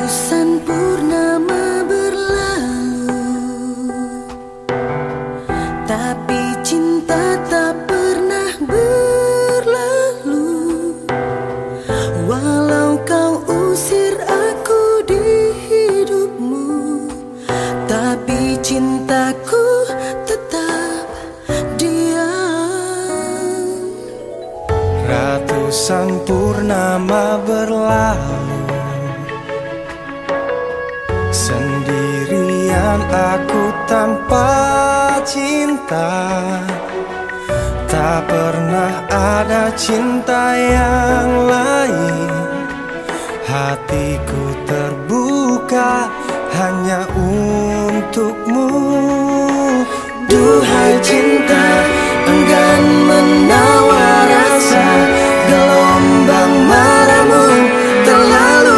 Ratusan purnama berlalu, tapi cinta tak pernah berlalu. Walau kau usir aku di hidupmu, tapi cintaku tetap diam. Ratusan purnama berlalu, sendirian aku tanpa cinta. Tak pernah ada cinta yang lain. Hatiku terbuka hanya untukmu. Duhai cinta, enggan menawar rasa. Gelombang marahmu terlalu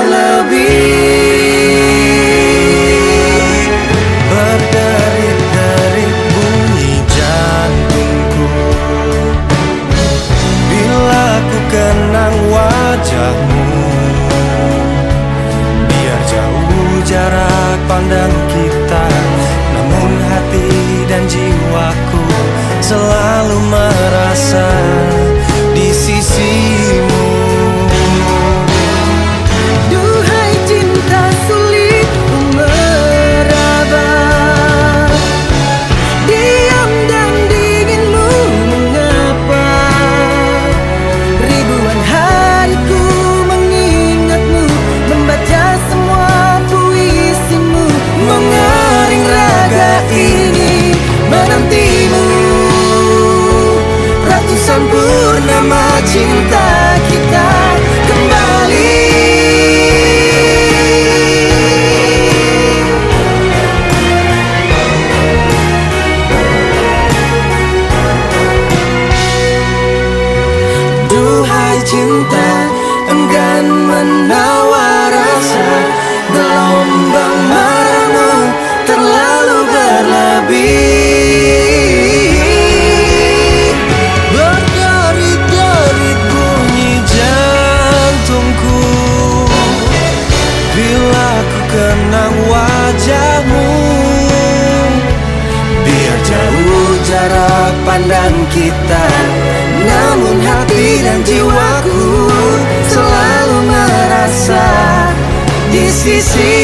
berlebih. Berderit-derit bunyi jantungku bila ku kenang wajahmu. Biar jauh jarak pandang kita, namun hati dan jiwaku selalu merasa di sisimu. Duhai cinta, sulit ku meraba. Diam dan dinginmu mengapa? Ribuan hariku mengingatmu, membaca semua puisimu. Mengering raga ini menantimu. Ratusan purnama cinta kita kembali. Duhai cinta, enggan menawar rasa. Gelombang marahmu terlalu berlebih. Berderit-derit bunyi jantungku bila ku kenang wajahmu. Biar jauh jarak pandang kita, namun hati dan jiwaku selalu merasa di sisi